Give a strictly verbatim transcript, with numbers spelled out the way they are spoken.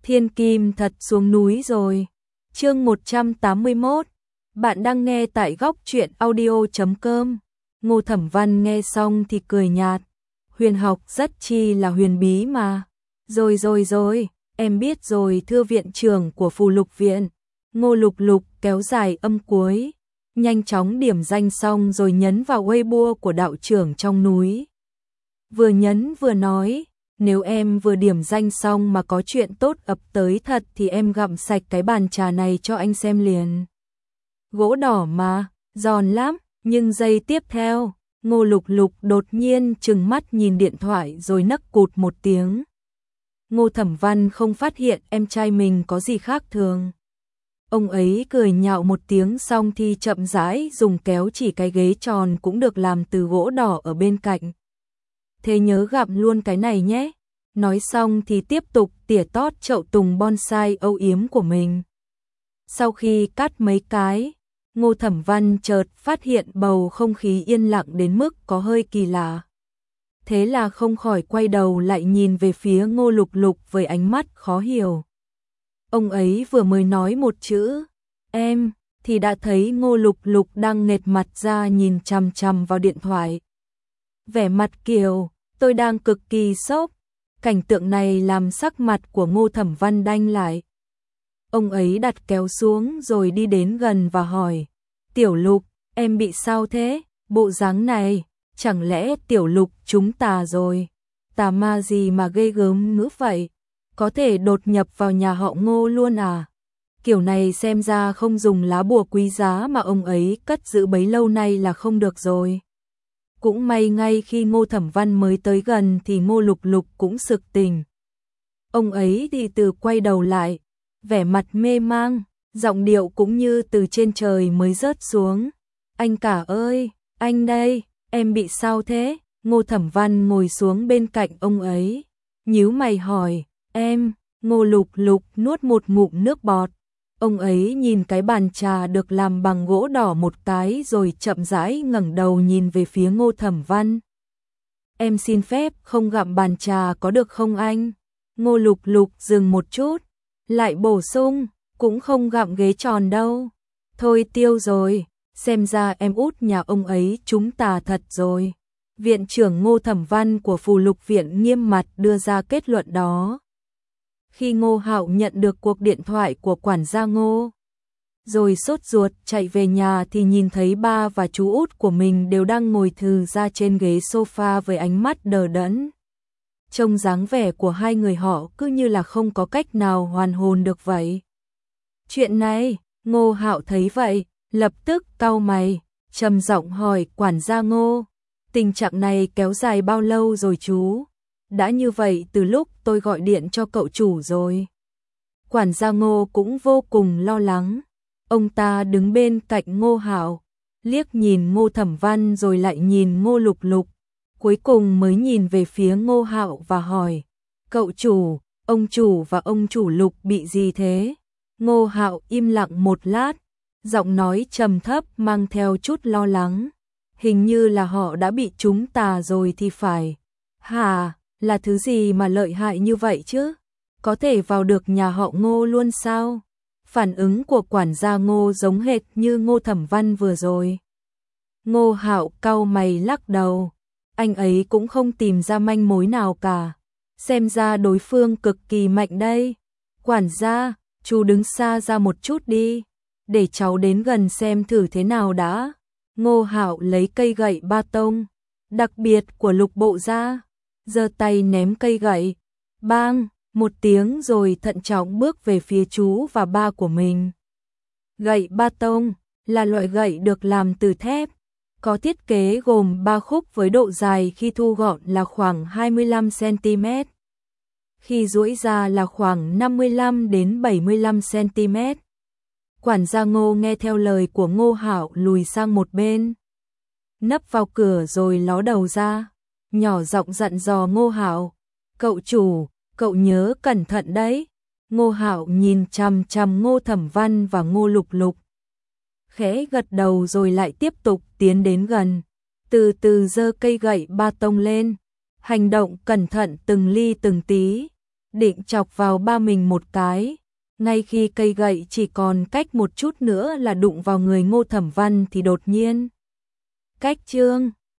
Thiên Kim thật xuống núi rồi. Chương một trăm tám mươi mốt. Bạn đang nghe tại góc truyện audio chấm com. Ngô Thẩm Văn nghe xong thì cười nhạt. Huyền học rất chi là huyền bí mà. Rồi rồi rồi, em biết rồi, thưa viện trưởng của Phù Lục Viện. Ngô Lục Lục kéo dài âm cuối, nhanh chóng điểm danh xong rồi nhấn vào Weibo của đạo trưởng trong núi. Vừa nhấn vừa nói, nếu em vừa điểm danh xong mà có chuyện tốt ập tới thật thì em gặm sạch cái bàn trà này cho anh xem liền. Gỗ đỏ mà, giòn lắm, nhưng giây tiếp theo, Ngô Lục Lục đột nhiên trừng mắt nhìn điện thoại rồi nấc cụt một tiếng. Ngô Thẩm Văn không phát hiện em trai mình có gì khác thường. Ông ấy cười nhạo một tiếng xong thì chậm rãi dùng kéo chỉ cái ghế tròn cũng được làm từ gỗ đỏ ở bên cạnh. Thế nhớ gặm luôn cái này nhé. Nói xong thì tiếp tục tỉa tót chậu tùng bonsai âu yếm của mình. Sau khi cắt mấy cái, Ngô Thẩm Văn chợt phát hiện bầu không khí yên lặng đến mức có hơi kỳ lạ. Thế là không khỏi quay đầu lại nhìn về phía Ngô Lục Lục với ánh mắt khó hiểu. Ông ấy vừa mới nói một chữ, em, thì đã thấy Ngô Lục Lục đang nghệt mặt ra nhìn chằm chằm vào điện thoại. Vẻ mặt kiểu, tôi đang cực kỳ sốc. Cảnh tượng này làm sắc mặt của Ngô Thẩm Văn đanh lại. Ông ấy đặt kéo xuống rồi đi đến gần và hỏi, Tiểu Lục, em bị sao thế? Bộ dáng này, chẳng lẽ Tiểu Lục chúng tà rồi? Tà ma gì mà ghê gớm ngữ vậy? Có thể đột nhập vào nhà họ Ngô luôn à? Kiểu này xem ra không dùng lá bùa quý giá mà ông ấy cất giữ bấy lâu nay là không được rồi. Cũng may ngay khi Ngô Thẩm Văn mới tới gần thì Ngô Lục Lục cũng sực tỉnh. Ông ấy thì từ quay đầu lại, vẻ mặt mê mang, giọng điệu cũng như từ trên trời mới rớt xuống. Anh cả ơi, anh đây, em bị sao thế? Ngô Thẩm Văn ngồi xuống bên cạnh ông ấy, nhíu mày hỏi, em. Ngô Lục Lục nuốt một ngụm nước bọt. Ông ấy nhìn cái bàn trà được làm bằng gỗ đỏ một cái rồi chậm rãi ngẩng đầu nhìn về phía Ngô Thẩm Văn. Em xin phép không gặm bàn trà có được không anh? Ngô Lục Lục dừng một chút, lại bổ sung, cũng không gặm ghế tròn đâu. Thôi tiêu rồi, xem ra em út nhà ông ấy chúng tà thật rồi. Viện trưởng Ngô Thẩm Văn của Phù Lục Viện nghiêm mặt đưa ra kết luận đó. Khi Ngô Hạo nhận được cuộc điện thoại của quản gia Ngô, rồi sốt ruột chạy về nhà thì nhìn thấy ba và chú út của mình đều đang ngồi thừ ra trên ghế sofa với ánh mắt đờ đẫn. Trông dáng vẻ của hai người họ cứ như là không có cách nào hoàn hồn được vậy. Chuyện này, Ngô Hạo thấy vậy, lập tức cau mày, trầm giọng hỏi quản gia Ngô, tình trạng này kéo dài bao lâu rồi chú? Đã như vậy từ lúc tôi gọi điện cho cậu chủ rồi. Quản gia Ngô cũng vô cùng lo lắng. Ông ta đứng bên cạnh Ngô Hạo, liếc nhìn Ngô Thẩm Văn rồi lại nhìn Ngô Lục Lục, cuối cùng mới nhìn về phía Ngô Hạo và hỏi, cậu chủ, ông chủ và ông chủ Lục bị gì thế? Ngô Hạo im lặng một lát, giọng nói trầm thấp mang theo chút lo lắng. Hình như là họ đã bị trúng tà rồi thì phải. Hả? Là thứ gì mà lợi hại như vậy chứ? Có thể vào được nhà họ Ngô luôn sao? Phản ứng của quản gia Ngô giống hệt như Ngô Thẩm Văn vừa rồi. Ngô Hạo cau mày lắc đầu. Anh ấy cũng không tìm ra manh mối nào cả. Xem ra đối phương cực kỳ mạnh đây. Quản gia, chú đứng xa ra một chút đi. Để cháu đến gần xem thử thế nào đã. Ngô Hạo lấy cây gậy ba tông, đặc biệt của Lục bộ ra. Giơ tay ném cây gậy, bang, một tiếng rồi thận trọng bước về phía chú và ba của mình. Gậy ba tông là loại gậy được làm từ thép, có thiết kế gồm ba khúc với độ dài khi thu gọn là khoảng hai mươi lăm xăng-ti-mét, khi duỗi ra là khoảng năm mươi lăm đến bảy mươi lăm xăng-ti-mét. Quản gia Ngô nghe theo lời của Ngô Hạo lùi sang một bên, nấp vào cửa rồi ló đầu ra. Nhỏ giọng dặn dò Ngô Hạo, cậu chủ, cậu nhớ cẩn thận đấy. Ngô Hạo nhìn chằm chằm Ngô Thẩm Văn và Ngô Lục Lục, khẽ gật đầu rồi lại tiếp tục tiến đến gần, từ từ giơ cây gậy ba tông lên, hành động cẩn thận từng ly từng tí. định chọc vào ba mình một cái. Ngay khi cây gậy chỉ còn cách một chút nữa là đụng vào người Ngô Thẩm Văn thì đột nhiên cách Trương